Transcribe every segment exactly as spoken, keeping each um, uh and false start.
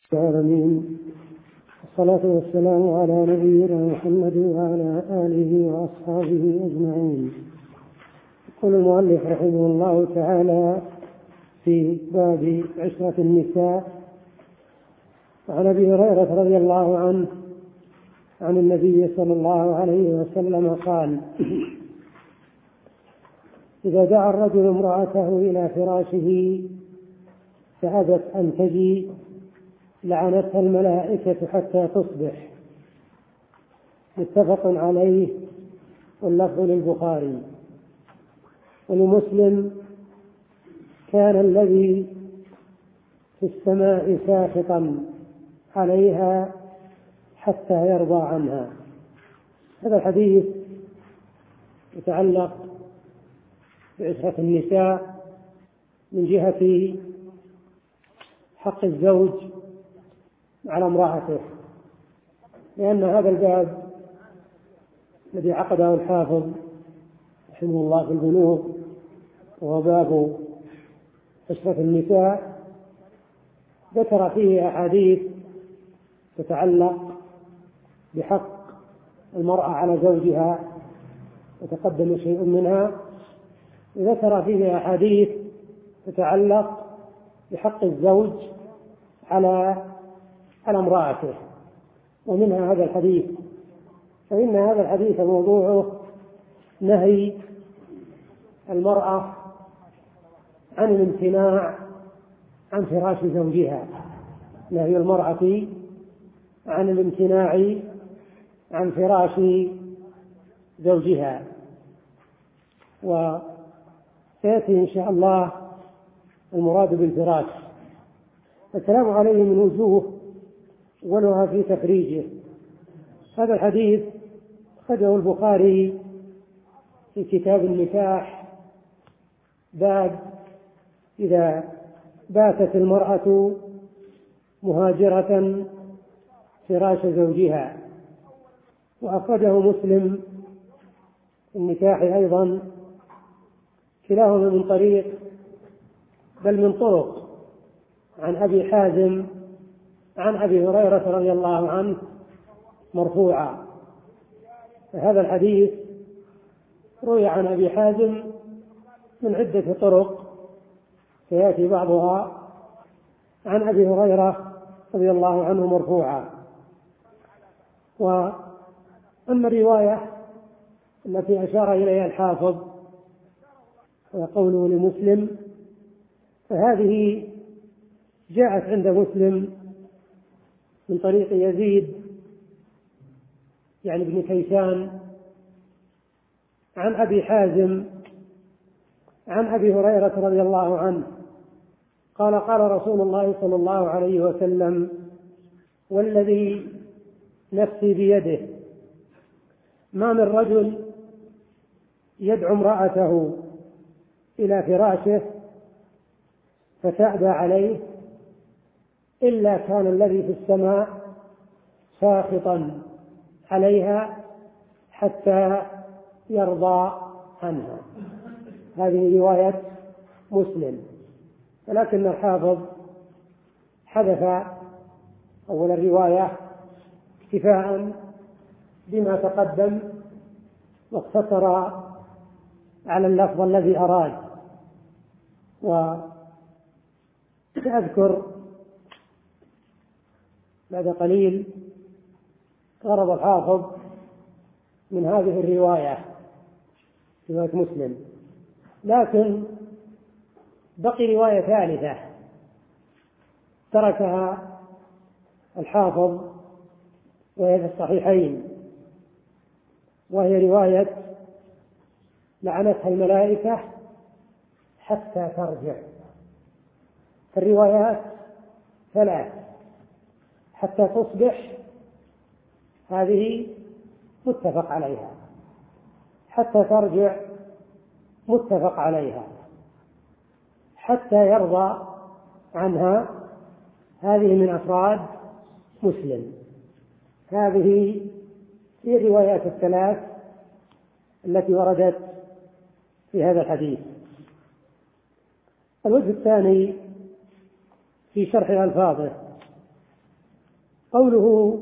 العالمين، والصلاة والسلام على نبينا محمد وعلى آله وأصحابه أجمعين. يقول المؤلف رحمه الله تعالى في باب عشرة النساء: عن أبي هريرة رضي الله عنه عن النبي صلى الله عليه وسلم قال: إذا دعا الرجل امرأته إلى فراشه فأبت أن تجي لعنتها الملائكة حتى تصبح. متفق عليه، واللفظ للبخاري. ولمسلم: كان الذي في السماء ساخطا عليها حتى يرضى عنها. هذا الحديث يتعلق بعشرة النساء من جهة حق الزوج على امرأته، لأن هذا الباب الذي عقده الحافظ رحمه الله في البلوغ، وهو باب عشرة النساء، ذكر فيه أحاديث تتعلق بحق المرأة على زوجها وتقدم شيء منها، وذكر فيه أحاديث تتعلق بحق الزوج على على امرأته، ومنها هذا الحديث. فإن هذا الحديث موضوعه نهي المرأة عن الامتناع عن فراش زوجها، نهي المرأة عن الامتناع عن فراش زوجها. وسيأتي إن شاء الله المراد بالفراش. الكلام عليه من وجوه، أولها في تخريجه. هذا الحديث أخرجه البخاري في كتاب النكاح، باب إذا باتت المرأة مهاجرة فراش زوجها. وأخرجه مسلم في النكاح أيضا، كلاهما من طريق بل من طرق عن أبي حازم عن أبي هريرة رضي الله عنه مرفوعا. فهذا الحديث روي عن أبي حازم من عدة طرق سيأتي بعضها عن أبي هريرة رضي الله عنه مرفوعا. وأما الرواية التي أشار إليها الحافظ وقوله لمسلم، فهذه جاءت عند مسلم من طريق يزيد يعني ابن كيسان عن أبي حازم عن أبي هريرة رضي الله عنه قال: قال رسول الله صلى الله عليه وسلم: والذي نفسي بيده ما من رجل يدعو امرأته إلى فراشه فتأبى عليه إلا كان الذي في السماء ساخطا عليها حتى يرضى عنها. هذه رواية مسلم، ولكن الحافظ حذف أول الرواية اكتفاء بما تقدم، واقتصر على اللفظ الذي أراد. وسأذكر بعد قليل غرض الحافظ من هذه الرواية، رواية مسلم. لكن بقي رواية ثالثة تركها الحافظ وهي في الصحيحين، وهي رواية لعنتها الملائكة حتى ترجع. الروايات ثلاث: حتى تصبح، هذه متفق عليها، حتى ترجع متفق عليها، حتى يرضى عنها، هذه من أفراد مسلم. هذه هي الروايات الثلاث التي وردت في هذا الحديث. الوجه الثاني في شرح ألفاظه: قوله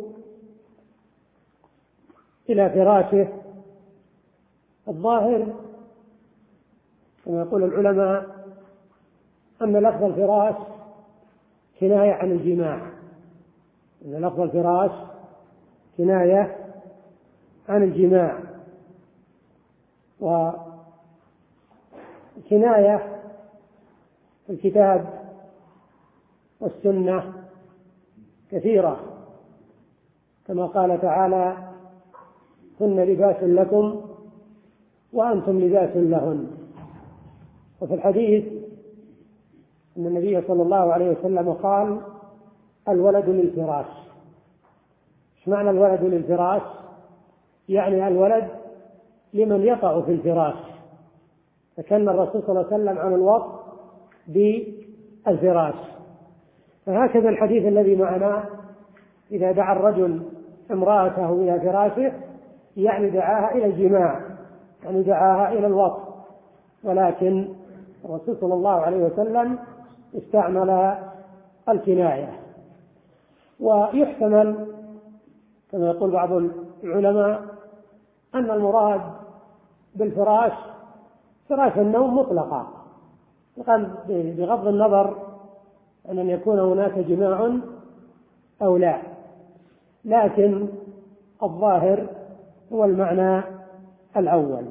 إلى فراشه، الظاهر كما يقول العلماء أن لفظ الفراش كناية عن الجماع، أن لفظ الفراش كناية عن الجماع، وكناية في الكتاب والسنة كثيرة، كما قال تعالى: هن لباس لكم وأنتم لباس لهن. وفي الحديث أن النبي صلى الله عليه وسلم قال: الولد للفراش. ايش معنى الولد للفراش؟ يعني الولد لمن يقع في الفراش، فكان الرسول صلى الله عليه وسلم عن الوطء بالفراش. فهكذا الحديث الذي معنا: إذا دعا الرجل امرأته إلى فراشه يعني دعاها إلى الجماع، يعني دعاها إلى الوطء، ولكن الرسول صلى الله عليه وسلم استعمل الكناية. ويحتمل كما يقول بعض العلماء أن المراد بالفراش فراش النوم مطلقا، بغض النظر عن أن يكون هناك جماع أو لا، لكن الظاهر هو المعنى الأول.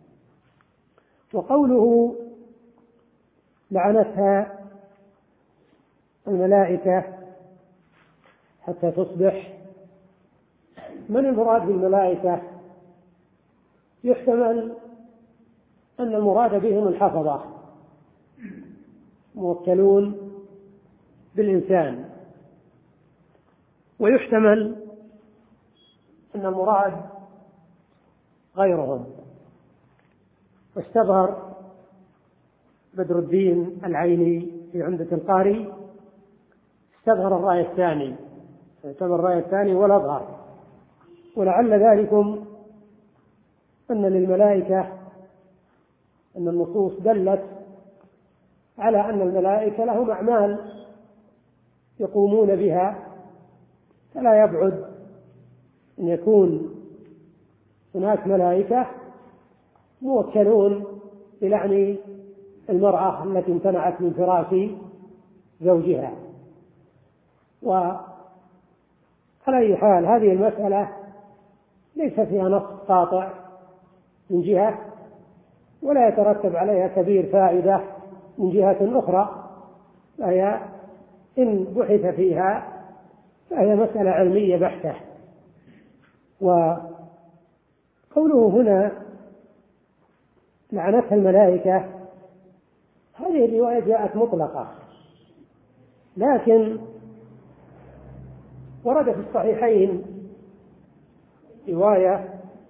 وقوله لعنتها الملائكة حتى تصبح، من المراد بالملائكة؟ يحتمل أن المراد بهم الحفظة موكلون بالإنسان، ويحتمل أن المراد غيرهم. واستظهر بدر الدين العيني في عمدة القاري، استظهر الرأي الثاني، اعتبر الرأي الثاني والأظهر، ولعل ذلكم أن للملائكة أن النصوص دلت على أن الملائكة لهم أعمال يقومون بها، فلا يبعد أن يكون هناك ملائكة موكلون بلعن المرأة التي امتنعت من فراش زوجها. وعلى أي حال هذه المسألة ليس فيها نص قاطع من جهة، ولا يترتب عليها كبير فائدة من جهة أخرى، فهي إن بحث فيها فهي مسألة علمية بحتة. وقوله هنا لعنتها الملائكة، هذه الرواية جاءت مطلقة، لكن ورد في الصحيحين رواية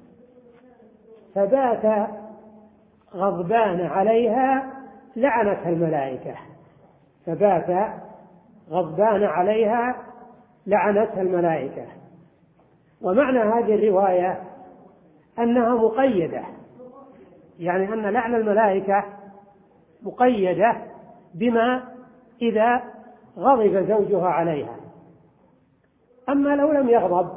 فبات غضبان عليها لعنتها الملائكة، فبات غضبان عليها لعنتها الملائكة. ومعنى هذه الرواية أنها مقيدة، يعني أن لعن الملائكة مقيدة بما إذا غضب زوجها عليها. أما لو لم يغضب،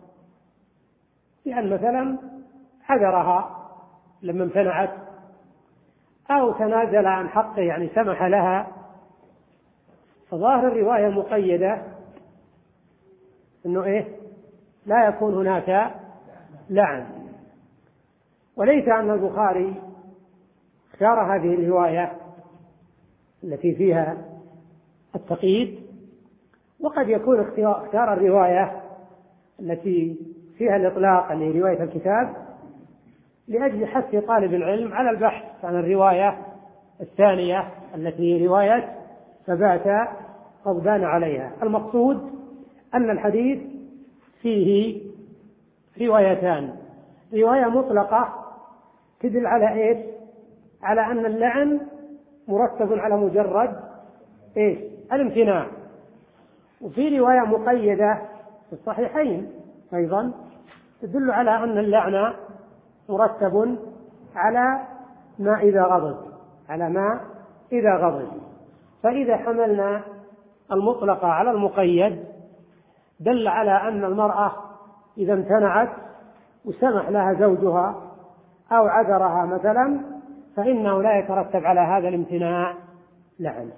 يعني مثلا حذرها لما امتنعت أو تنازل عن حقه، يعني سمح لها، فظاهر الرواية مقيدة أنه إيه؟ لا يكون هناك لعن. وليس أن البخاري اختار هذه الرواية التي فيها التقييد، وقد يكون اختار الرواية التي فيها الإطلاق اللي هي رواية الكتاب لأجل حث طالب العلم على البحث عن الرواية الثانية التي هي رواية فبات غضبان عليها. المقصود أن الحديث فيه روايتان: رواية مطلقة تدل على إيش؟ على أن اللعن مرتب على مجرد إيش؟ الامتناع. وفي رواية مقيدة في الصحيحين أيضا تدل على أن اللعن مرتب على ما إذا غضب، على ما إذا غضب. فإذا حملنا المطلق على المقيد دل على أن المرأة إذا امتنعت وسمح لها زوجها أو عذرها مثلا فإنه لا يترتب على هذا الامتناع لعنة.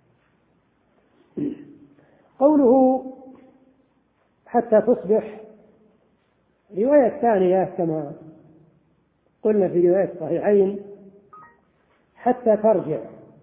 قوله حتى تصبح، رواية ثانية كما قلنا في رواية الصحيحين حتى ترجع،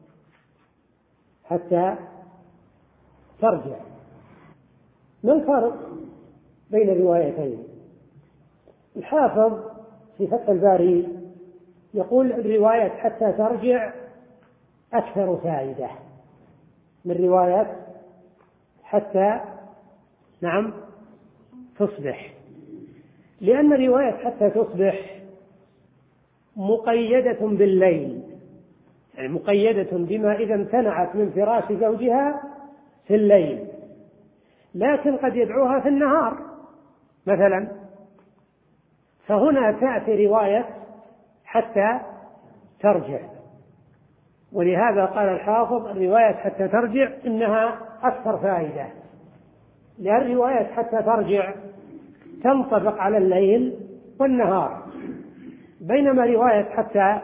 حتى ترجع. ما الفرق بين الروايتين؟ الحافظ في فتح الباري يقول الرواية حتى ترجع أكثر فائدة من رواية حتى نعم تصبح، لأن رواية حتى تصبح مقيدة بالليل، يعني مقيدة بما إذا امتنعت من فراش زوجها في الليل، لكن قد يدعوها في النهار مثلا، فهنا تأتي رواية حتى ترجع. ولهذا قال الحافظ الرواية حتى ترجع إنها أكثر فائدة، لأن رواية حتى ترجع تنطبق على الليل والنهار، بينما رواية حتى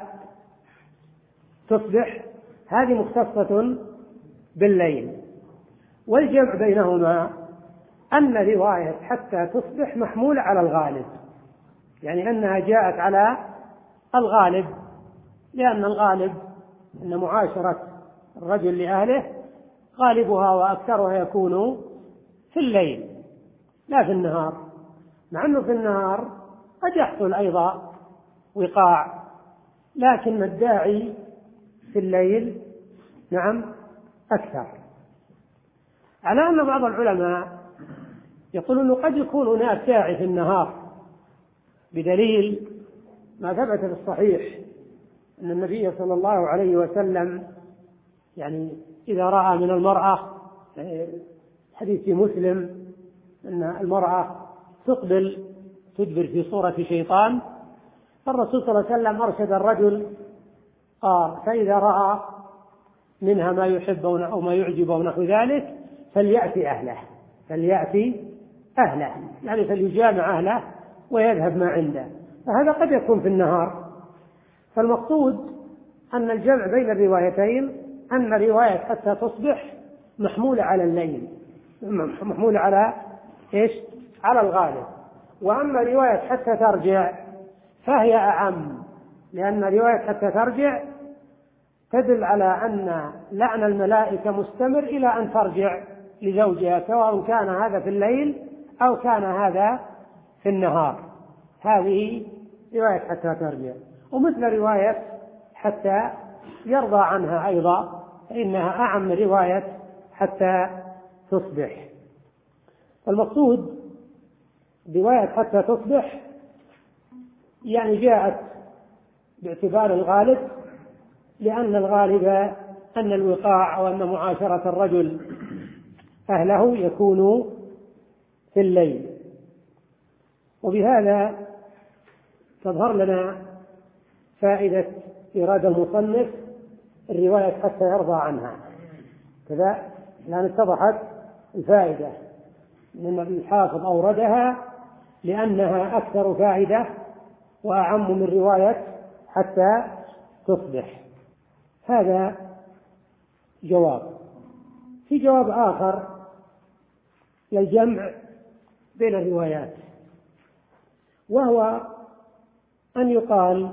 تصبح هذه مختصة بالليل. والجمع بينهما أن رواية حتى تصبح محمولة على الغالب، يعني أنها جاءت على الغالب، لأن الغالب أن معاشرة الرجل لأهله غالبها وأكثرها يكون في الليل لا في النهار، مع أنه في النهار قد يحصل أيضا وقاع، لكن الداعي في الليل نعم أكثر. على أن بعض العلماء يقولون قد يكون هناك داعي في النهار، بدليل ما ثبت في الصحيح أن النبي صلى الله عليه وسلم يعني إذا رأى من المرأة، حديث في مسلم أن المرأة تقبل تدبر في صورة شيطان، فالرسول صلى الله عليه وسلم أرشد الرجل قال فإذا رأى منها ما يحب أو ما يعجب أو نحو ذلك فليأتي أهله، فليأتي أهله يعني فليجامع أهله ويذهب ما عنده، فهذا قد يكون في النهار. فالمقصود أن الجمع بين الروايتين أن رواية حتى تصبح محمولة على الليل، محمولة على إيش؟ على الغالب. وأما رواية حتى ترجع فهي أعم، لأن رواية حتى ترجع تدل على أن لعن الملائكة مستمر إلى أن ترجع لزوجها، سواء كان هذا في الليل أو كان هذا في النهار. هذه رواية حتى ترجع. ومثل رواية حتى يرضى عنها أيضا فإنها أعم من رواية حتى تصبح. المقصود رواية حتى تصبح يعني جاءت باعتبار الغالب، لأن الغالب أن الوقاع أو أن معاشرة الرجل أهله يكون في الليل. وبهذا تظهر لنا فائدة إرادة المصنف الرواية حتى يرضى عنها كذا، لأن اتضحت الفائدة من الحافظ أوردها لأنها أكثر فائدة وأعم من رواية حتى تصبح. هذا جواب. في جواب آخر للجمع بين الروايات، وهو أن يقال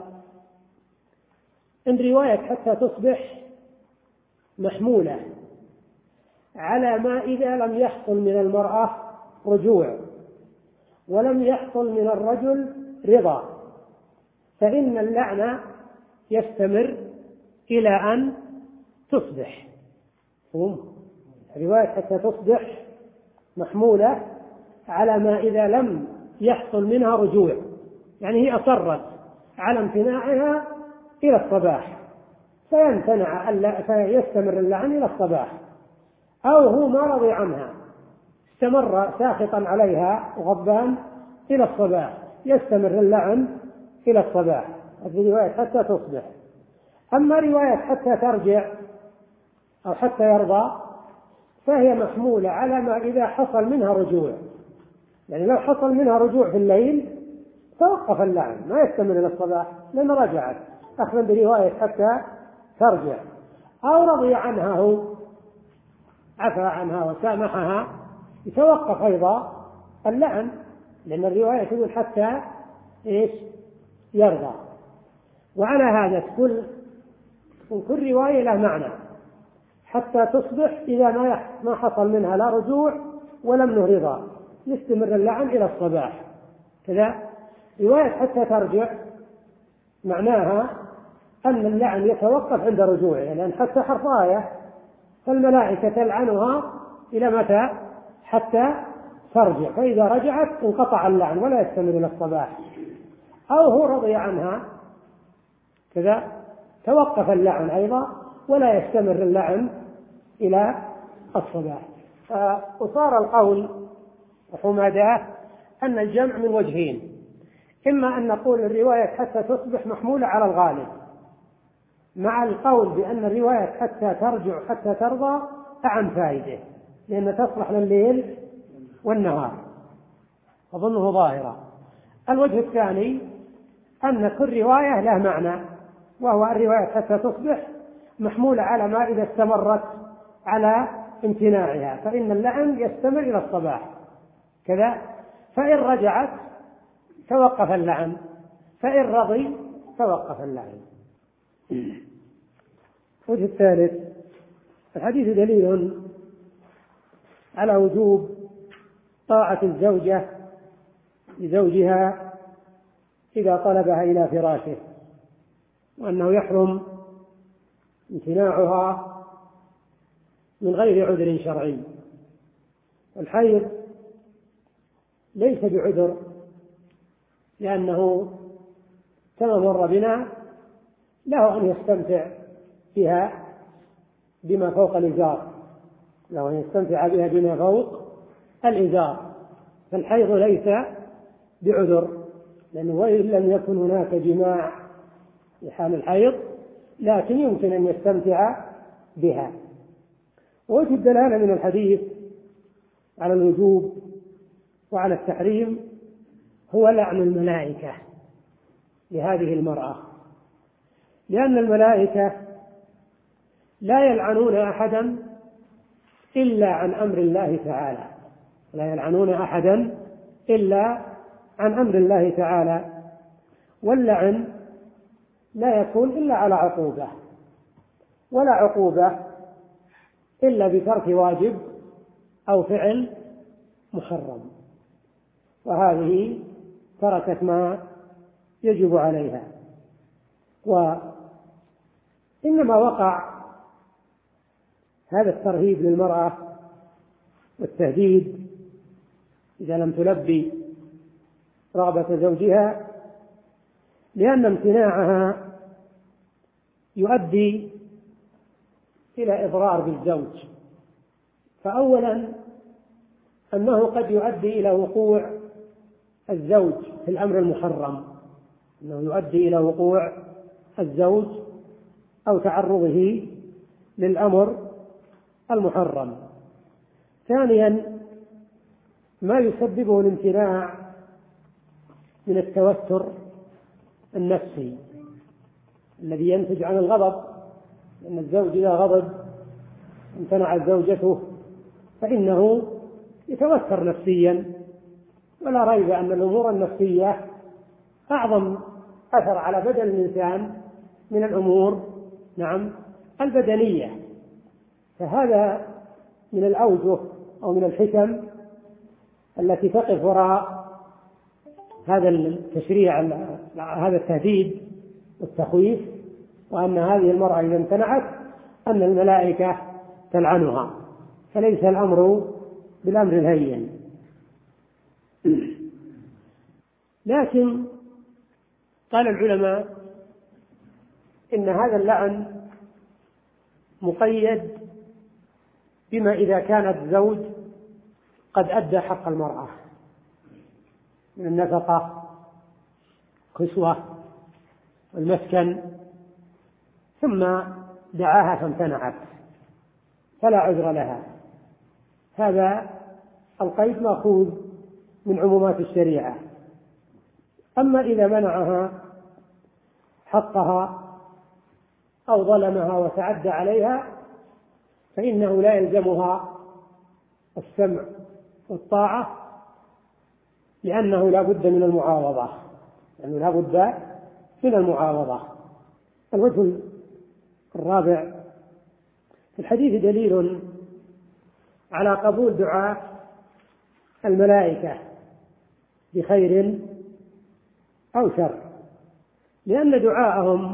إن رواية حتى تصبح محمولة على ما إذا لم يحصل من المرأة رجوع ولم يحصل من الرجل رضا، فإن اللعنة يستمر إلى أن تصبح. رواية حتى تصبح محمولة على ما إذا لم يحصل منها رجوع، يعني هي أصرت على امتناعها إلى الصباح فيمتنع فيستمر اللعن إلى الصباح، أو هو ما رضي عنها استمر ساخطا عليها وغضبان إلى الصباح يستمر اللعن إلى الصباح. هذه رواية حتى تصبح. أما رواية حتى ترجع أو حتى يرضى فهي محمولة على ما إذا حصل منها رجوع. يعني لو حصل منها رجوع في الليل توقف اللعن، ما يستمر إلى الصباح لأن رجعت، أخذا برواية حتى ترجع، أو رضي عنها هو عفى عنها وسامحها، يتوقف أيضا اللعن، لأن الرواية تقول حتى إيش يرضى. وعلى هذا تقول كل رواية له معنى، حتى تصبح إذا ما ما حصل منها لا رجوع ولم نهرضا يستمر اللعن إلى الصباح. كذا رواية حتى ترجع معناها أن اللعن يتوقف عند رجوعه، لأن حتى حرف آية، فالملائكة تلعنها إلى متى؟ حتى ترجع، فإذا رجعت انقطع اللعن ولا يستمر إلى الصباح. أو هو رضي عنها كذا توقف اللعن أيضا ولا يستمر اللعن إلى الصباح. فصار القول وحماداه أن الجمع من وجهين، إما أن نقول الرواية حتى تصبح محمولة على الغالب، مع القول بأن الرواية حتى ترجع حتى ترضى أعم فائدة، لأن تصلح لليل والنهار، أظنه ظاهرة. الوجه الثاني أن كل رواية له معنى، وهو الرواية حتى تصبح محمولة على ما إذا استمرت على امتناعها فإن اللعن يستمر إلى الصباح كذا، فإن رجعت توقف اللعن، فإن رضي توقف اللعن. الوجه الثالث الحديث دليل على وجوب طاعة الزوجة لزوجها إذا طلبها إلى فراشه، وأنه يحرم امتناعها من غير عذر شرعي. الحيض ليس بعذر، لأنه كما مر بنا له أن يستمتع بها بما فوق الإزار، له أن يستمتع بها بما فوق الإزار، فالحيض ليس بعذر، لأنه وإن لم يكن هناك جماع في حال الحيض لكن يمكن أن يستمتع بها. ووجه الدلالة من الحديث على الوجوب وعلى التحريم هو لعن الملائكة لهذه المرأة، لأن الملائكة لا يلعنون أحدا إلا عن أمر الله تعالى، لا يلعنون أحدا إلا عن أمر الله تعالى، واللعن لا يكون إلا على عقوبة، ولا عقوبة إلا بترك واجب أو فعل محرم، وهذه تركت ما يجب عليها. وإنما وقع هذا الترهيب للمرأة والتهديد إذا لم تلبي رغبة زوجها لأن امتناعها يؤدي إلى إضرار بالزوج. فأولا أنه قد يؤدي إلى وقوع الزوج في الأمر المحرم، أنه يؤدي إلى وقوع الزوج أو تعرضه للأمر المحرم. ثانيا ما يسببه الامتناع من التوتر النفسي الذي ينتج عن الغضب، لأن الزوج إذا غضب امتنعت زوجته فإنه يتوتر نفسيا، ولا ريب أن الأمور النفسية أعظم أثر على بدن الإنسان من الأمور نعم البدنية. فهذا من الأوجه أو من الحكم التي تقف وراء هذا التشريع، هذا التهديد والتخويف، وأن هذه المرأة إذا امتنعت أن الملائكة تلعنها، فليس الأمر بالأمر الهين. لكن قال العلماء إن هذا اللعن مقيد بما إذا كان الزوج قد أدى حق المرأة من النفقة كسوة والمسكن ثم دعاها فامتنعت فلا عذر لها، هذا القيد مأخوذ من عمومات الشريعة. أما إذا منعها حقها أو ظلمها وتعدى عليها فإنه لا يلزمها السمع والطاعة، لأنه لا بد من المعاوضة، لأنه لا بد من المعاوضة. الوجه الرابع: في الحديث دليل على قبول دعاء الملائكة بخير أو شر، لأن دعاءهم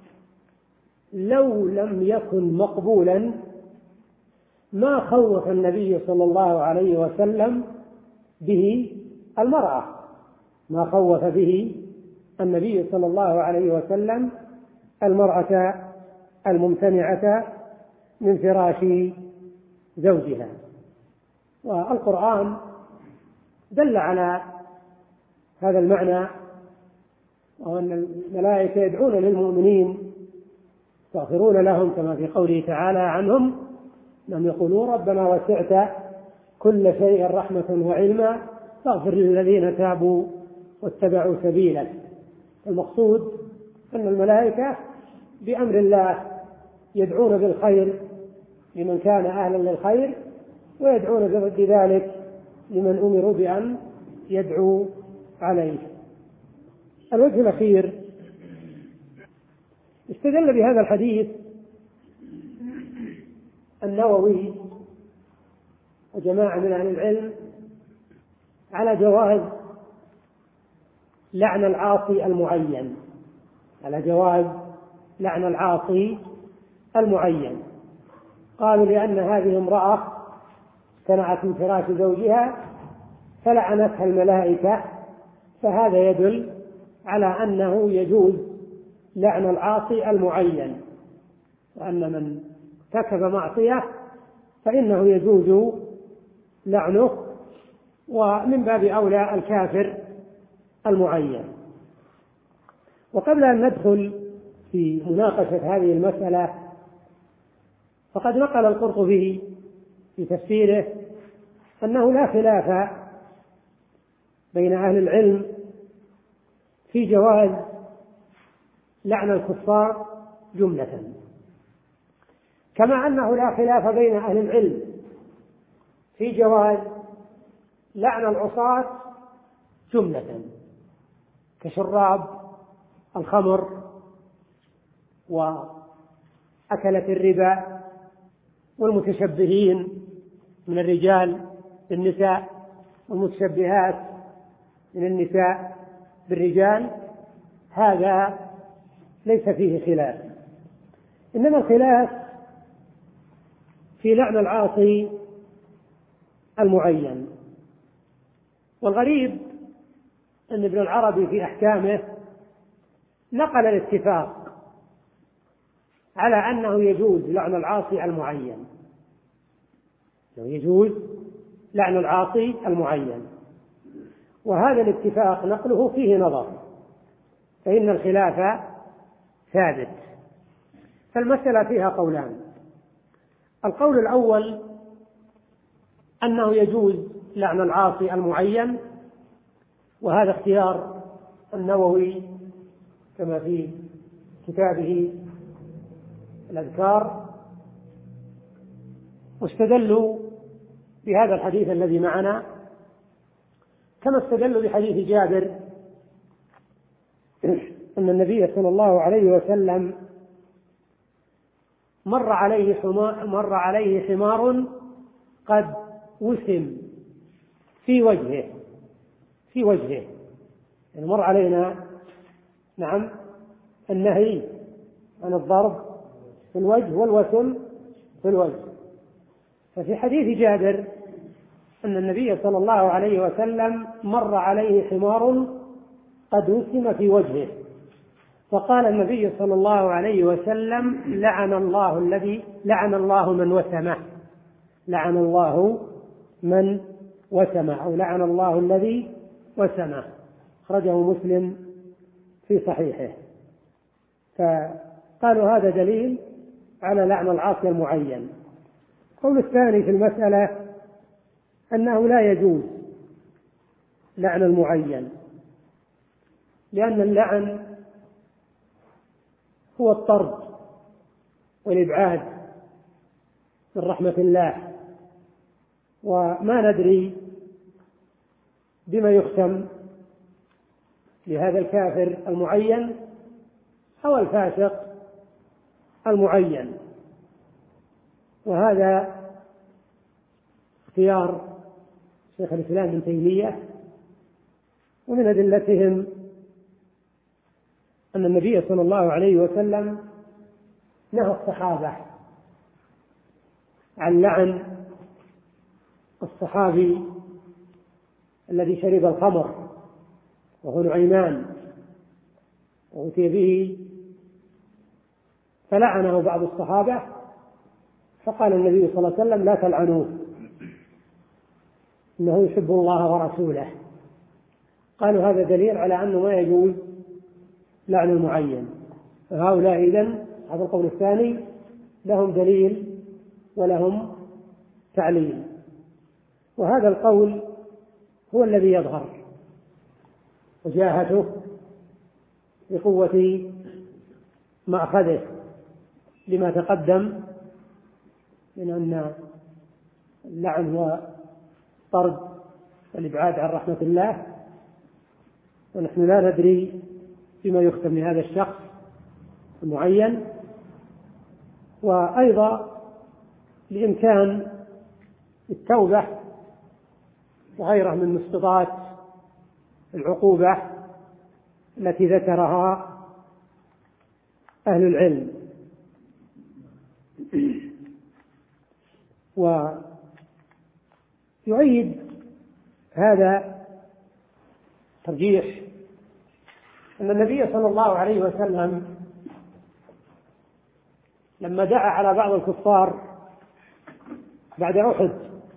لو لم يكن مقبولا ما خوف النبي صلى الله عليه وسلم به المرأة، ما خوف به النبي صلى الله عليه وسلم المرأة الممتنعة من فراش زوجها. والقرآن دل على هذا المعنى، وأن الملائكة يدعون للمؤمنين يستغفرون لهم، كما في قوله تعالى عنهم: لم يقولوا ربنا وسعت كل شيء رحمة وعلما فاغفر للذين تابوا واتبعوا سبيلك. المقصود أن الملائكة بأمر الله يدعون بالخير لمن كان أهلا للخير، ويدعون بضد ذلك لمن أمروا بأن يدعوا عليه. الوجه الأخير: استدل بهذا الحديث النووي وجماعة من أهل العلم على جواز لعن العاصي المعين، على جواز لعن العاصي المعين. قالوا لأن هذه امرأة امتنعت من فراش زوجها فلعنتها الملائكة، فهذا يدل على أنه يجوز لعن العاصي المعين، وأن من ارتكب معصية فإنه يجوز لعنه، ومن باب أولى الكافر المعين. وقبل أن ندخل في مناقشة هذه المسألة فقد نقل القرطبي في تفسيره أنه لا خلاف بين أهل العلم في جواز لعن الكفار جملة، كما أنه لا خلاف بين أهل العلم في جواز لعن العصاة جملة كشراب الخمر وأكلة الربا والمتشبهين من الرجال بالنساء والمتشبهات من النساء بالرجال. هذا ليس فيه خلاف، إنما الخلاف في لعن العاصي المعين. والغريب أن ابن العربي في أحكامه نقل الاتفاق على أنه يجوز لعن العاصي المعين، يجوز لعن العاصي المعين، وهذا الاتفاق نقله فيه نظر، فإن الخلاف ثابت. فالمسألة فيها قولان: القول الأول أنه يجوز لعن العاصي المعين، وهذا اختيار النووي كما في كتابه الأذكار، واستدلوا بهذا الحديث الذي معنا، كما استدلوا بحديث جابر أن النبي صلى الله عليه وسلم مر عليه حمار, مر عليه حمار قد وسم في وجهه في وجهه يعني مر علينا نعم النهي عن الضرب في الوجه والوسم في الوجه. ففي حديث جابر أن النبي صلى الله عليه وسلم مر عليه حمار قد وسم في وجهه، فقال النبي صلى الله عليه وسلم: لعن الله الذي لعن الله من وسمه لعن الله من وسمه أو لعن الله الذي وسمه. أخرجه مسلم في صحيحه. فقالوا هذا دليل على لعن العاصي المعين. القول الثاني في المسألة أنه لا يجوز لعن المعين، لأن اللعن هو الطرد والإبعاد من رحمة الله، وما ندري بما يختم لهذا الكافر المعين أو الفاسق المعين. وهذا اختيار شيخ الإسلام ابن تيمية، ومن أدلتهم أن النبي صلى الله عليه وسلم نهى الصحابة عن لعن الصحابي الذي شرب الخمر وهو نعيمان وأتي به فلعنه بعض الصحابة، فقال النبي صلى الله عليه وسلم لا تلعنوه إنه يحب الله ورسوله. قالوا هذا دليل على أنه ما يجوز لعن المعين. فهؤلاء إذن هذا القول الثاني لهم دليل ولهم تعليل، وهذا القول هو الذي يظهر وجاهته بقوة مأخذه لما تقدم من أن اللعن هو طرد والإبعاد عن رحمة الله، ونحن لا ندري بما يختم لهذا الشخص المعين، وأيضا بإمكان التوبة وغيره من مسقطات العقوبة التي ذكرها أهل العلم. ويؤيد هذا ترجيح أن النبي صلى الله عليه وسلم لما دعا على بعض الكفار بعد أحد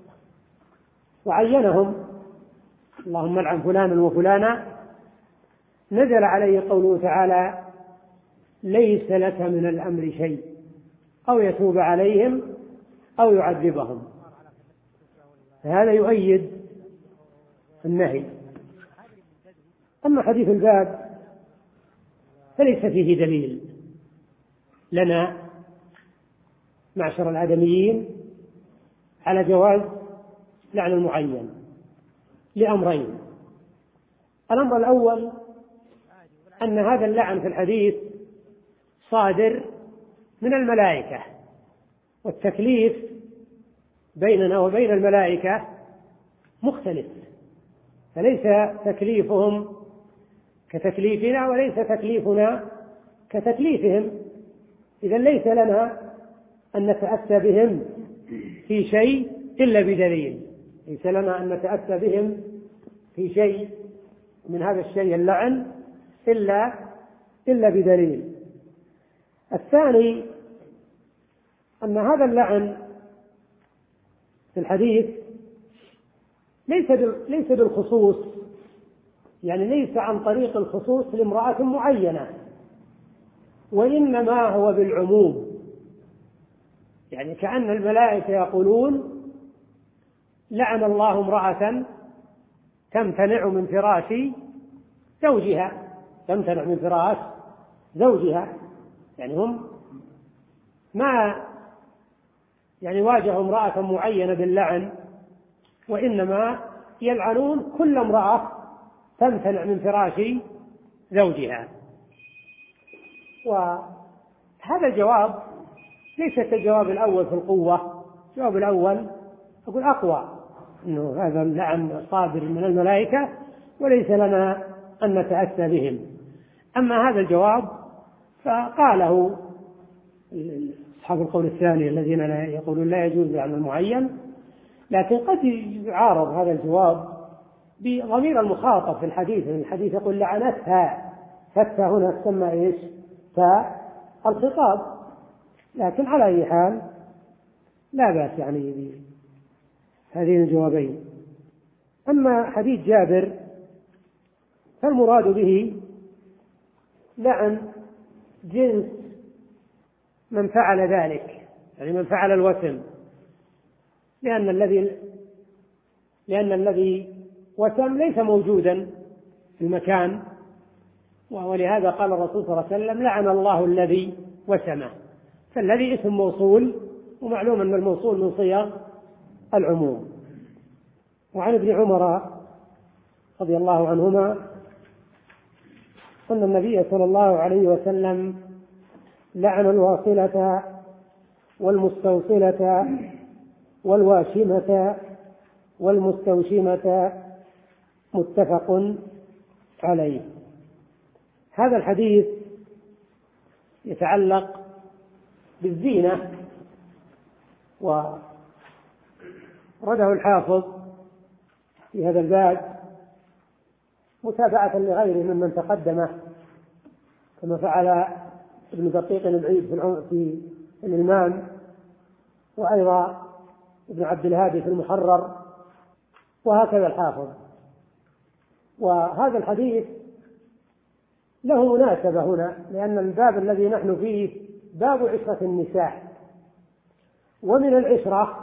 وعينهم اللهم لعن فلانا وفلانا، نزل عليه قوله تعالى ليس لك من الأمر شيء أو يتوب عليهم أو يعذبهم. هذا يؤيد النهي. أما حديث الباب فليس فيه دليل لنا معشر الآدميين على جواز لعن المعين لأمرين. الأمر الأول أن هذا اللعن في الحديث صادر من الملائكة، والتكليف بيننا وبين الملائكة مختلف، فليس تكليفهم كتكليفنا وليس تكليفنا كتكليفهم. إذن ليس لنا أن نتأسى بهم في شيء إلا بدليل، ليس لنا أن نتأسى بهم في شيء من هذا الشيء اللعن إلا إلا بدليل. الثاني أن هذا اللعن في الحديث ليس ليس بالخصوص، يعني ليس عن طريق الخصوص لامرأة معينة، وإنما هو بالعموم. يعني كأن الملائكة يقولون لعن الله امرأة تمتنع من فراش زوجها، تمتنع من فراش زوجها. يعني هم ما يعني واجهوا امرأة معينة باللعن، وإنما يلعنون كل امرأة تمتنع من فراش زوجها. وهذا الجواب ليس كالجواب الأول في القوة. الجواب الأول أقول أقوى، أنه هذا اللعن صادر من الملائكة وليس لنا أن نتأسى بهم. أما هذا الجواب فقاله أصحاب القول الثاني الذين يقولون لا يجوز لعن المعين، لكن قد يعارض هذا الجواب بضمير المخاطب في الحديث. الحديث يقول لعنتها، فتها هنا تسمى إيش؟ تاء الخطاب. لكن على أي حال لا بأس يعني بهذين الجوابين. أما حديث جابر فالمراد به لعن جنس من فعل ذلك، يعني من فعل الوثن، لأن الذي لأن الذي وسم ليس موجودا في المكان، ولهذا قال الرسول صلى الله عليه وسلم لعن الله الذي وسمه. فالذي اسم موصول، ومعلوم أن الموصول من صيغ العموم. وعن ابن عمر رضي الله عنهما أن النبي صلى الله عليه وسلم لعن الواصلة والمستوصلة والواشمة والمستوشمة، متفق عليه. هذا الحديث يتعلق بالزينة، ورده الحافظ في هذا الباب متابعة لغيره ممن تقدمه، كما فعل ابن دقيق العيد في الإلمام، وأيضا ابن عبد الهادي في المحرر، وهكذا الحافظ. وهذا الحديث له مناسبة هنا، لأن الباب الذي نحن فيه باب عشرة النساء، ومن العشرة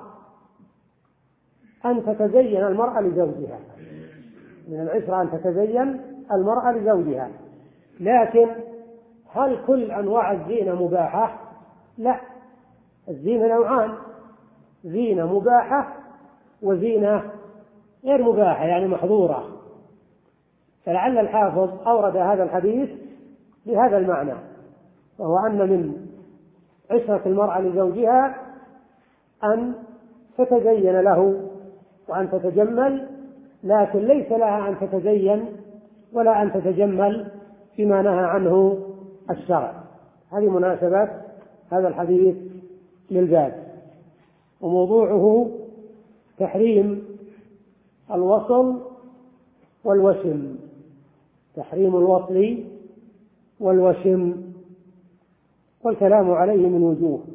أن تتزين المرأة لزوجها، من العشرة أن تتزين المرأة لزوجها. لكن هل كل أنواع الزينة مباحة؟ لا، الزينة نوعان: زينة مباحة وزينة غير مباحة، يعني محظورة. فلعل الحافظ أورد هذا الحديث بهذا المعنى، وهو أن من عشرة المرأة لزوجها أن تتزين له وأن تتجمل، لكن ليس لها أن تتزين ولا أن تتجمل فيما نهى عنه الشرع. هذه مناسبة هذا الحديث للباب. وموضوعه تحريم الوصل والوشم، تحريم الوصل والوشم، والكلام عليه من وجوه،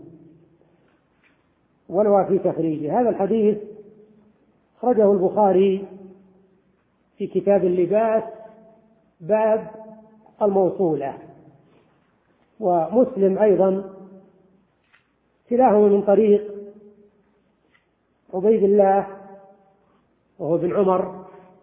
ولو في تخريجه. هذا الحديث أخرجه البخاري في كتاب اللباس باب الموصولة، ومسلم أيضا كلاهما من طريق عبيد الله وهو بن عمر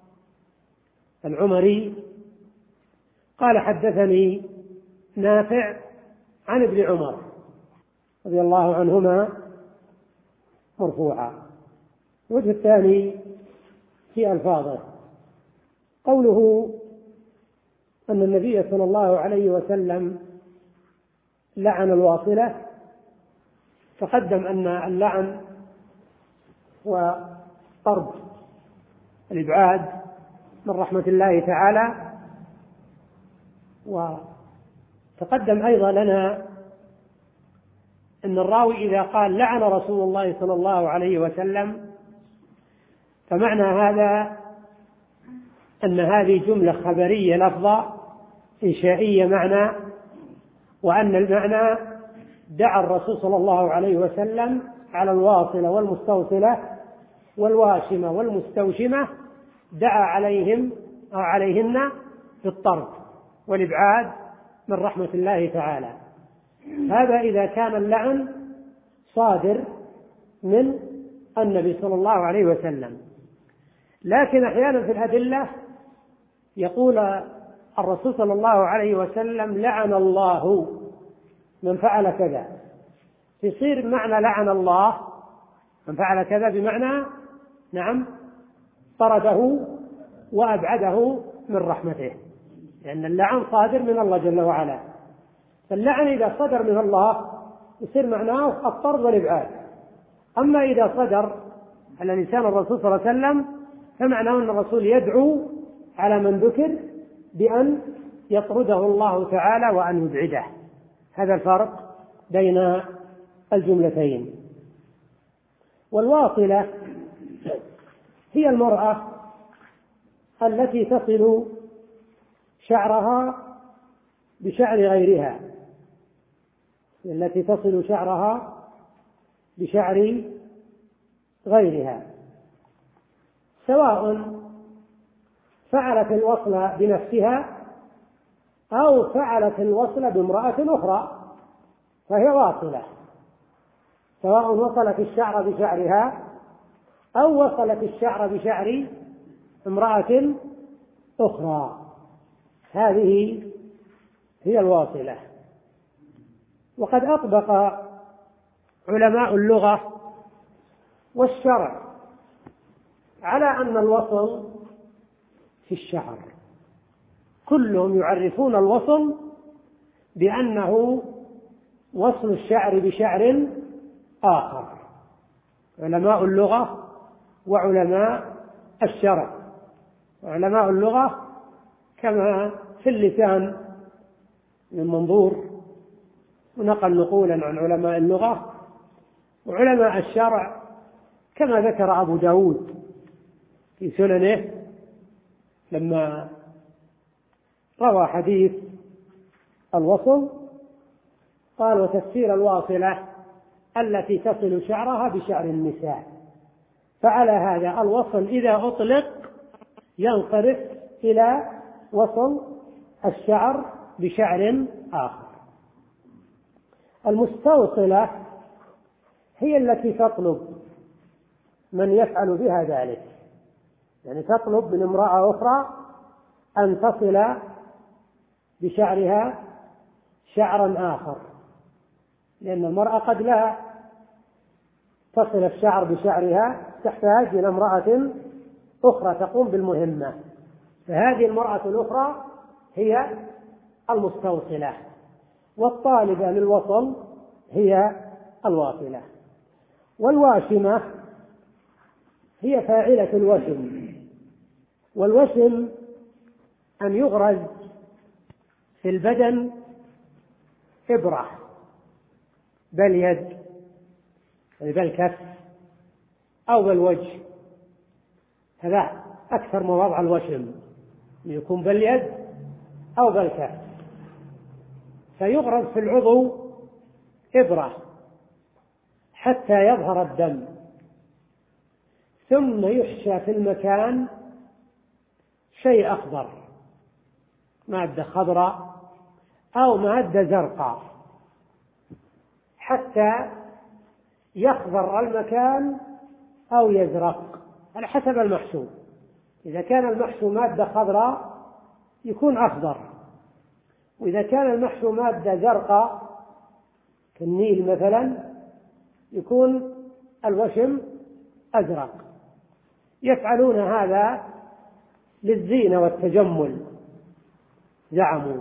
العمري قال حدثني نافع عن ابن عمر رضي الله عنهما مرفوعا. الوجه الثاني في ألفاظه، قوله أن النبي صلى الله عليه وسلم لعن الواصلة. تقدم أن اللعن هو طرد الإبعاد من رحمة الله تعالى، وتقدم أيضا لنا أن الراوي إذا قال لعن رسول الله صلى الله عليه وسلم فمعنى هذا أن هذه جملة خبرية لفظة إنشائية معنى، وأن المعنى دعا الرسول صلى الله عليه وسلم على الواصلة والمستوصلة والواشمة والمستوشمة، دعا عليهم أو عليهن بالطرد والإبعاد من رحمة الله تعالى. هذا إذا كان اللعن صادر من النبي صلى الله عليه وسلم. لكن أحيانا في الأدلة يقول الرسول صلى الله عليه وسلم لعن الله من فعل كذا، يصير معنى لعن الله من فعل كذا بمعنى نعم طرده وأبعده من رحمته، لأن اللعن صادر من الله جل وعلا. فاللعن إذا صدر من الله يصير معناه الطرد والإبعاد. أما إذا صدر على لسان الرسول صلى الله عليه وسلم فمعناه أن الرسول يدعو على من ذكر بأن يطرده الله تعالى وأن يبعده. هذا الفرق بين الجملتين. والواصلة هي المرأة التي تصل شعرها بشعر غيرها، التي تصل شعرها بشعر غيرها، سواء فعلت الوصل بنفسها أو فعلت الوصل بامرأة أخرى فهي واصلة، سواء وصلت الشعر بشعرها أو وصلت الشعر بشعر امرأة أخرى، هذه هي الواصلة. وقد أطبق علماء اللغة والشرع على أن الوصل في الشعر، كلهم يعرفون الوصل بأنه وصل الشعر بشعر آخر، علماء اللغة وعلماء الشرع. علماء اللغة كما في اللسان من منظور ونقل نقولا عن علماء اللغة، وعلماء الشرع كما ذكر أبو داود في سننه لما روى حديث الوصل قال: وتفسير الواصلة التي تصل شعرها بشعر النساء. فعلى هذا الوصل إذا أطلق ينصرف إلى وصل الشعر بشعر آخر. المستوصلة هي التي تطلب من يفعل بها ذلك، يعني تطلب من امرأة أخرى أن تصل بشعرها شعرا آخر، لأن المرأة قد لا تصل الشعر بشعرها، تحتاج إلى امرأة أخرى تقوم بالمهمة، فهذه المرأة الأخرى هي المستوصلة، والطالبة للوصل هي الواصلة. والواشمة هي فاعلة الوشم، والوشم أن يغرز في البدن إبرة باليد بالكف أو بالوجه، هذا أكثر مواضع الوشم، يكون باليد أو بالكف، فيغرز في العضو إبرة حتى يظهر الدم، ثم يحشى في المكان شيء أخضر، مادة خضراء أو مادة زرقاء، حتى يخضر المكان أو يزرق على حسب المحشو. إذا كان المحشو مادة خضراء يكون أخضر، وإذا كان المحشو مادة زرقاء كالنيل مثلا يكون الوشم أزرق. يفعلون هذا للزينة والتجمل زعموا.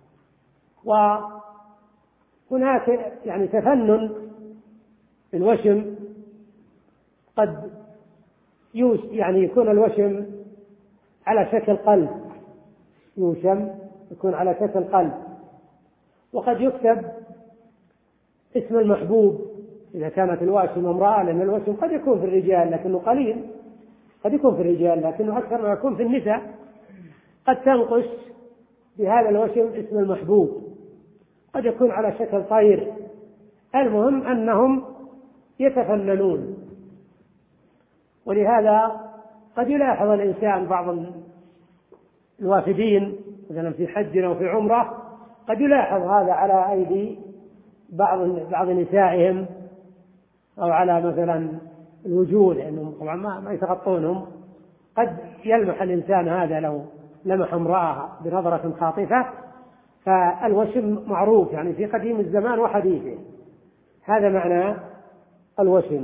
وهناك يعني تفنن في الوشم، قد يوش يعني يكون الوشم على شكل قلب، يوشم يكون على شكل قلب، وقد يكتب اسم المحبوب إذا كانت الواشم امرأة، لأن الوشم قد يكون في الرجال لكنه قليل، قد يكون في الرجال لكنه أكثر ما يكون في النساء. قد تنقش بهذا الوشم اسم المحبوب، قد يكون على شكل طير. المهم أنهم يتفننون. ولهذا قد يلاحظ الإنسان بعض الوافدين مثلا في حج أو في عمرة، قد يلاحظ هذا على أيدي بعض بعض نسائهم أو على مثلا الوجوه، لأنهم طبعا ما يتغطونهم. قد يلمح الإنسان هذا لو لمح امرأة بنظرة خاطفة. فالوشم معروف يعني في قديم الزمان وحديثه، هذا معنى الوشم.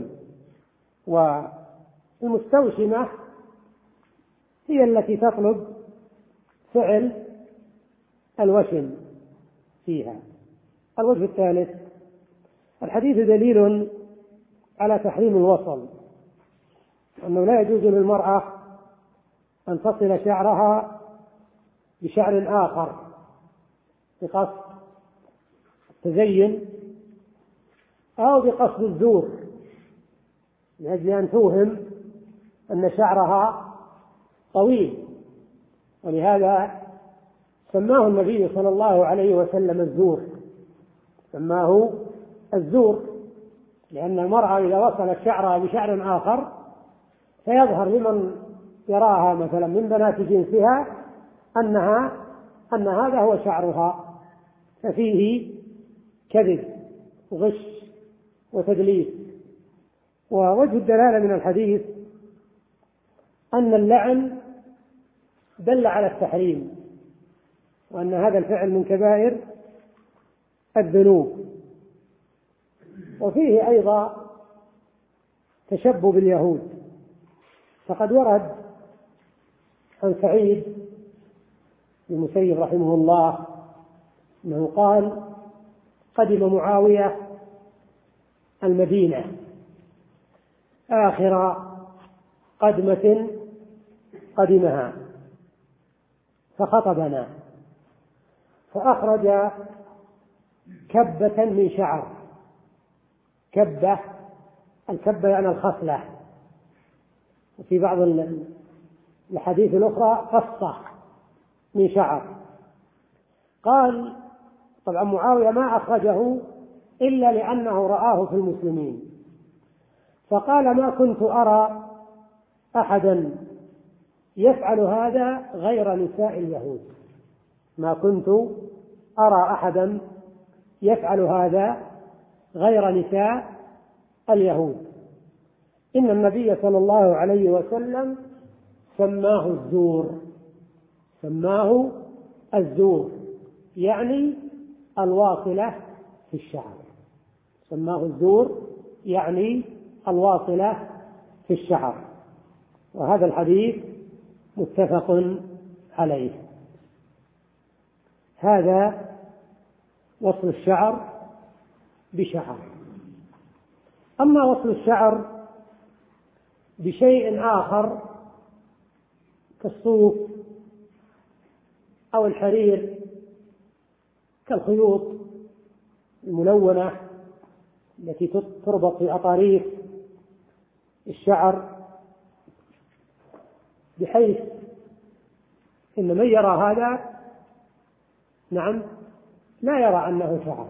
والمستوشمة هي التي تطلب فعل الوشم فيها. الوجه الثالث: الحديث دليل على تحريم الوصل، أنه لا يجوز للمرأة أن تصل شعرها بشعر آخر بقصد التزين أو بقصد الزور، لأجل أن توهم أن شعرها طويل. ولهذا سماه النبي صلى الله عليه وسلم الزور، سماه الزور، لأن المرأة إذا وصلت شعرها بشعر آخر فيظهر لمن يراها مثلا من بنات جنسها أنها أن هذا هو شعرها، ففيه كذب وغش وتدليس. ووجه الدلالة من الحديث أن اللعن دل على التحريم، وأن هذا الفعل من كبائر الذنوب. وفيه أيضا تشبه باليهود، فقد ورد عن سعيد بن المسيب رحمه الله أنه قال: قدم معاوية المدينة آخر قدمة قدمها فخطبنا، فأخرج كبة من شعر. كبة، الكبة يعني الخصلة، وفي بعض الحديث الأخرى قصة من شعر. قال طبعا معاوية ما أخرجه إلا لأنه رآه في المسلمين، فقال: ما كنت أرى أحدا يفعل هذا غير نساء اليهود. ما كنت أرى أحدا يفعل هذا غير نساء اليهود. إن النبي صلى الله عليه وسلم سماه الزور، سماه الزور يعني الواصلة في الشعر. سماه الزور يعني الواصلة في الشعر. وهذا الحديث متفق عليه. هذا وصل الشعر بشعر. أما وصل الشعر بشيء آخر كالصوف أو الحرير، كالخيوط الملونة التي تربط في أطاريف الشعر، بحيث إن من يرى هذا نعم لا يرى أنه شعر.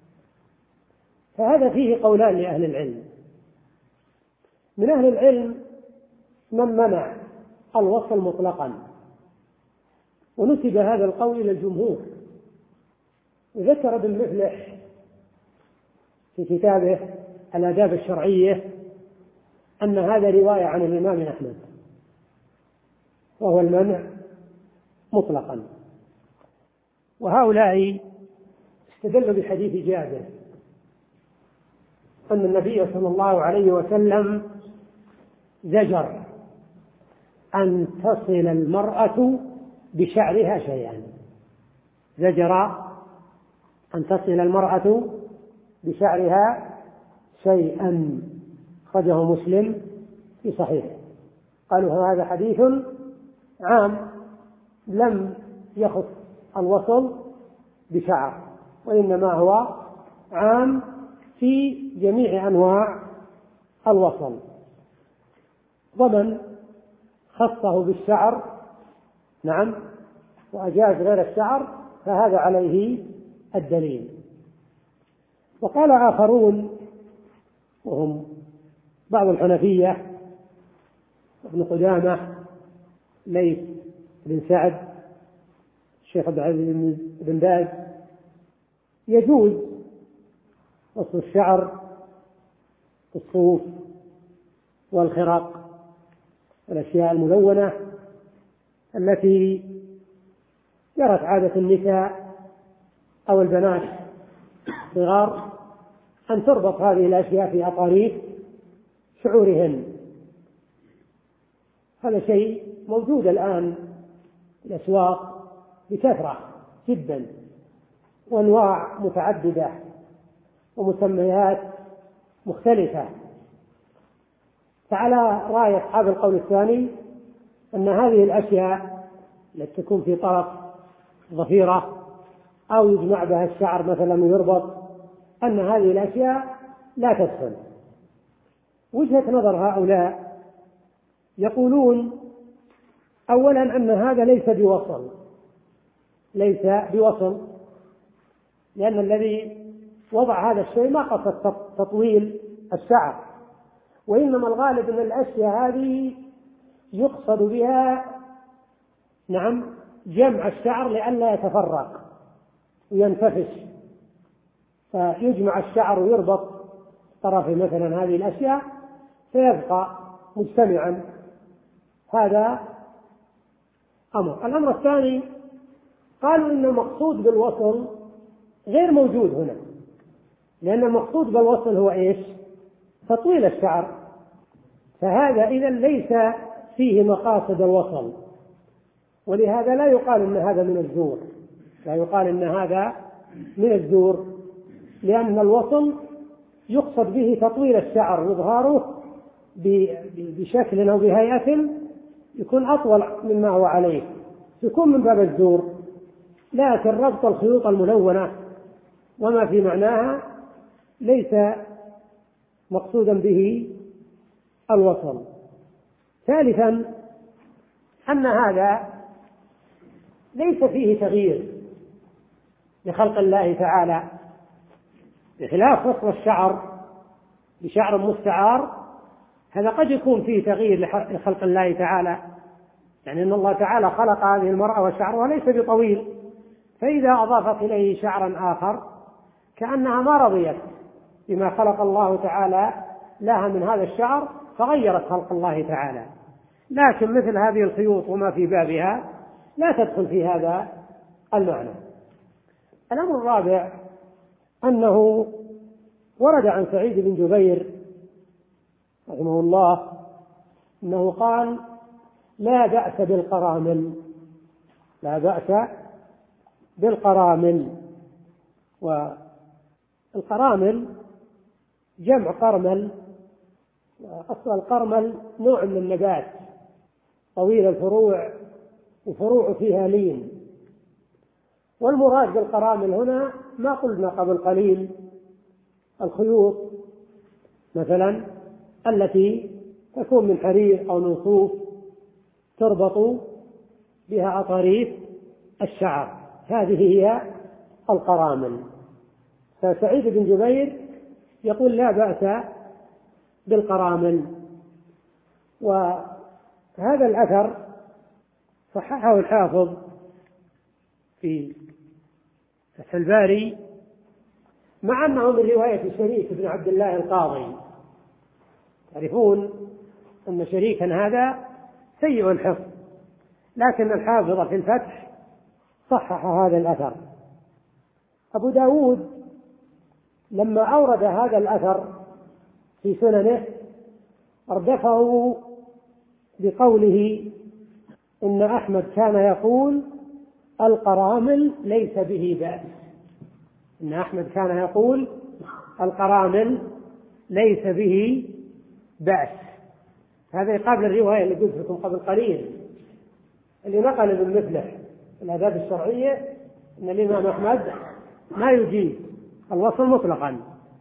فهذا فيه قولان لأهل العلم. من أهل العلم من منع الوصل مطلقا، ونسب هذا القول إلى الجمهور. وذكر ابن مفلح في كتابه الآداب الشرعية أن هذا رواية عن الإمام أحمد، وهو المنع مطلقا. وهؤلاء استدلوا بحديث جابر أن النبي صلى الله عليه وسلم زجر أن تصل المرأة بشعرها شيئا. زجر أن تصل المرأة بشعرها شيئا، أخرجه مسلم في صحيحه. قالوا هذا حديث عام لم يخص الوصل بشعر، وإنما هو عام في جميع أنواع الوصل. ومن خصه بالشعر نعم وأجاز غير الشعر فهذا عليه الدليل. وقال آخرون وهم بعض الحنفية ابن قدامة، ليث بن سعد، الشيخ عبد العزيز بن باز، يجوز وصل الشعر الصوف والخرق والأشياء الملونة التي جرت عادة النساء أو البنات الصغار أن تربط هذه الأشياء في أطاريف شعورهن. هذا شيء موجود الآن في الأسواق بكثرة جدا، وأنواع متعددة ومسميات مختلفة. فعلى رأي أصحاب القول الثاني أن هذه الأشياء التي تكون في طرف ضفيرة أو يجمع بها الشعر مثلا ويربط، أن هذه الأشياء لا تدخل. وجهة نظر هؤلاء يقولون أولا أن هذا ليس بوصل، ليس بوصل لأن الذي وضع هذا الشيء ما قصد تطويل الشعر، وإنما الغالب أن الأشياء هذه يقصد بها نعم جمع الشعر لئلا يتفرق وينتفش، فيجمع الشعر ويربط طرف مثلا هذه الأشياء فيبقى مجتمعا. هذا أمر. الأمر الثاني قالوا إن المقصود بالوصل غير موجود هنا، لأن المقصود بالوصل هو إيش؟ تطويل الشعر، فهذا إذن ليس فيه مقاصد الوصل، ولهذا لا يقال إن هذا من الزور، لا يقال إن هذا من الزور، لأن الوصل يقصد به تطويل الشعر وإظهاره بشكل أو بهيئة يكون أطول مما هو عليه، يكون من باب الزور. لكن ربط الخيوط الملونة وما في معناها ليس مقصودا به الوصل. ثالثا أن هذا ليس فيه تغيير لخلق الله تعالى، بخلاف وصل الشعر بشعر مستعار، هذا قد يكون فيه تغيير لخلق الله تعالى، يعني أن الله تعالى خلق هذه المرأة وشعرها ليس بطويل، فإذا أضافت إليه شعرا آخر كأنها ما رضيت بما خلق الله تعالى لها من هذا الشعر فغيرت خلق الله تعالى. لكن مثل هذه الخيوط وما في بابها لا تدخل في هذا المعنى. الأمر الرابع أنه ورد عن سعيد بن جبير رحمه الله أنه قال: لا بأس بالقرامل، لا بأس بالقرامل. والقرامل جمع قرمل، وأصل القرمل نوع من النبات طويل الفروع وفروع فيها لين، والمراد بالقرامل هنا ما قلنا قبل قليل الخيوط مثلا التي تكون من حرير أو من صوف تربط بها أطاريف الشعر، هذه هي القرامل. فسعيد بن جبير يقول: لا بأس بالقرامل. وهذا الأثر صححه الحافظ في فتح الباري، مع أنه من رواية شريك بن عبد الله القاضي. تعرفون أن شريكا هذا سيء الحفظ، لكن الحافظ في الفتح صحح هذا الأثر. أبو داود لما أورد هذا الأثر في سننه أردفه بقوله إن أحمد كان يقول: القرامل ليس به بأس. إن أحمد كان يقول: القرامل ليس به بأس. هذا يقابل الرواية اللي قلت لكم قبل قليل اللي نقل ابن مفلح الآداب الشرعية أن الإمام أحمد ما يجيز الوصل مطلقا،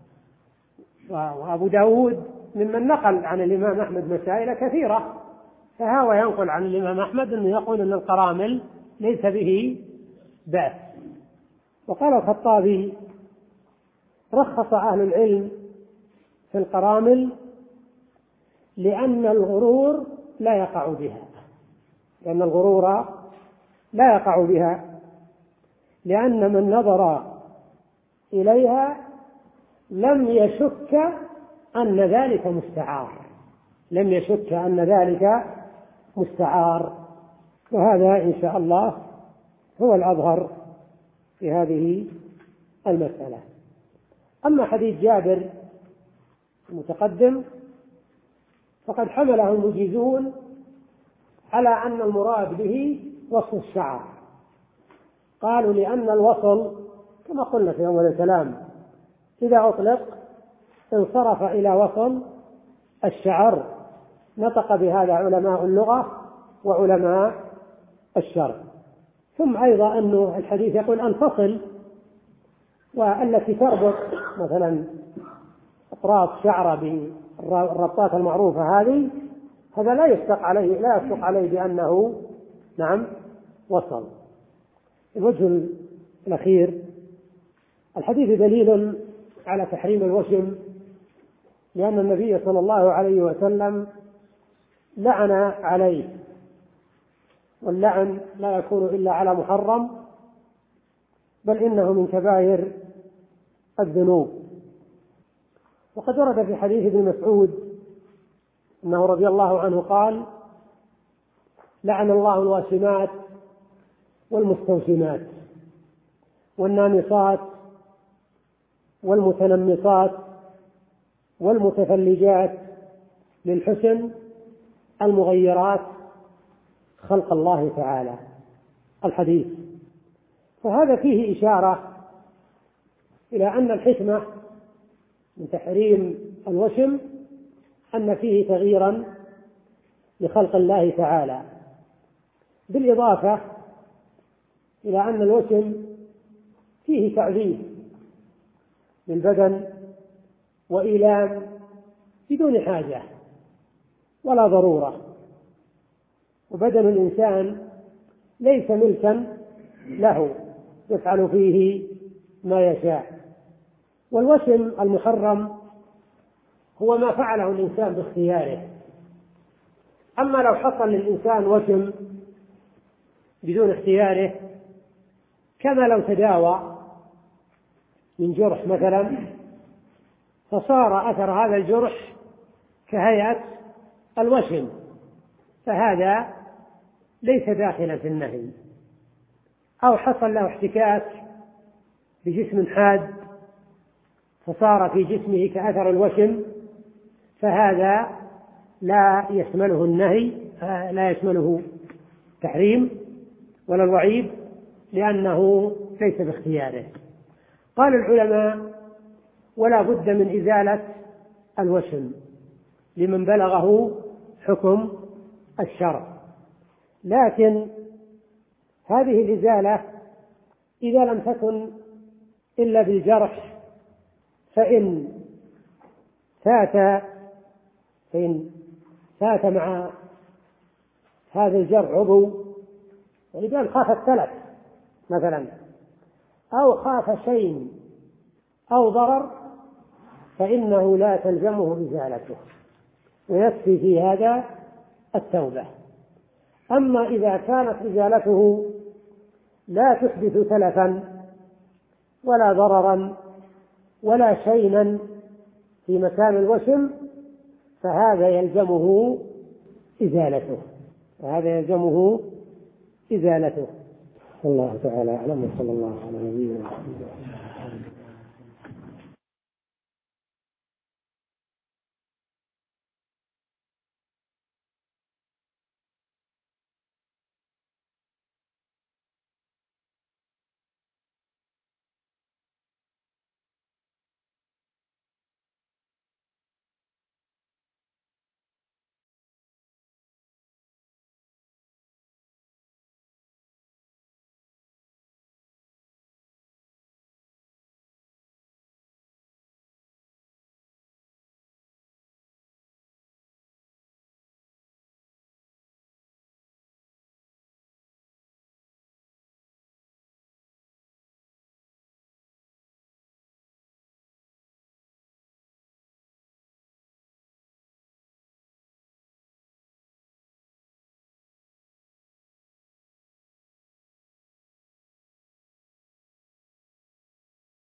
وأبو داود ممن نقل عن الإمام أحمد مسائل كثيرة، فهو ينقل عن الإمام أحمد أنه يقول أن القرامل ليس به بأس. وقال الخطابي: رخص أهل العلم في القرامل لأن الغرور لا يقع بها، لأن الغرور لا يقع بها، لأن من نظر إليها لم يشك أن ذلك مستعار، لم يشك أن ذلك مستعار. وهذا إن شاء الله هو الأظهر في هذه المسألة. أما حديث جابر المتقدم فقد حمله المجيزون على أن المراد به وصل الشعر، قالوا لأن الوصل كما قلنا في أول الكلام إذا أطلق انصرف إلى وصل الشعر، نطق بهذا علماء اللغة وعلماء الشرع. ثم أيضا أنه الحديث يقول أنفصل، والتي تربط مثلا أطراف شعر بالربطات المعروفة هذه، هذا لا يصدق عليه لا يصدق عليه بأنه نعم وصل. الوجه الأخير: الحديث دليل على تحريم الوشم، لأن النبي صلى الله عليه وسلم لعن عليه، واللعن لا يكون إلا على محرم، بل إنه من كبائر الذنوب. وقد ورد في حديث ابن مسعود أنه رضي الله عنه قال: لعن الله الواشمات والمستوشمات والنامصات والمتنمصات والمتفلجات للحسن المغيرات خلق الله تعالى. الحديث. فهذا فيه إشارة إلى أن الحكمة من تحريم الوشم أن فيه تغييرا لخلق الله تعالى، بالإضافة إلى أن الوشم فيه تعذيب للبدن وإيلام بدون حاجة ولا ضرورة، وبدن الإنسان ليس ملكا له يفعل فيه ما يشاء. والوشم المحرم هو ما فعله الإنسان باختياره. أما لو حصل للإنسان وشم بدون اختياره، كما لو تداوى من جرح مثلا فصار أثر هذا الجرح كهيئة الوشم، فهذا ليس داخلا في النهي. أو حصل له احتكاك بجسم حاد فصار في جسمه كأثر الوشم، فهذا لا يشمله النهي، لا يشمله تحريم ولا الوعيد، لأنه ليس باختياره. قال العلماء: ولا بد من إزالة الوشم لمن بلغه حكم الشرع، لكن هذه الإزالة إذا لم تكن إلا بالجرح فإن فات فإن فات مع هذا الجرح عضو، ولذلك خاف التلف مثلا أو خاف شيء أو ضرر، فإنه لا تلزمه إزالته ويكفي في هذا التوبة. أما إذا كانت إزالته لا تحدث تلفا ولا ضررا ولا شيئا في مكان الوشم، فهذا يلزمه إزالته فهذا يلزمه إزالته. الله تعالى أعلم، وصلى الله على نبينا محمد.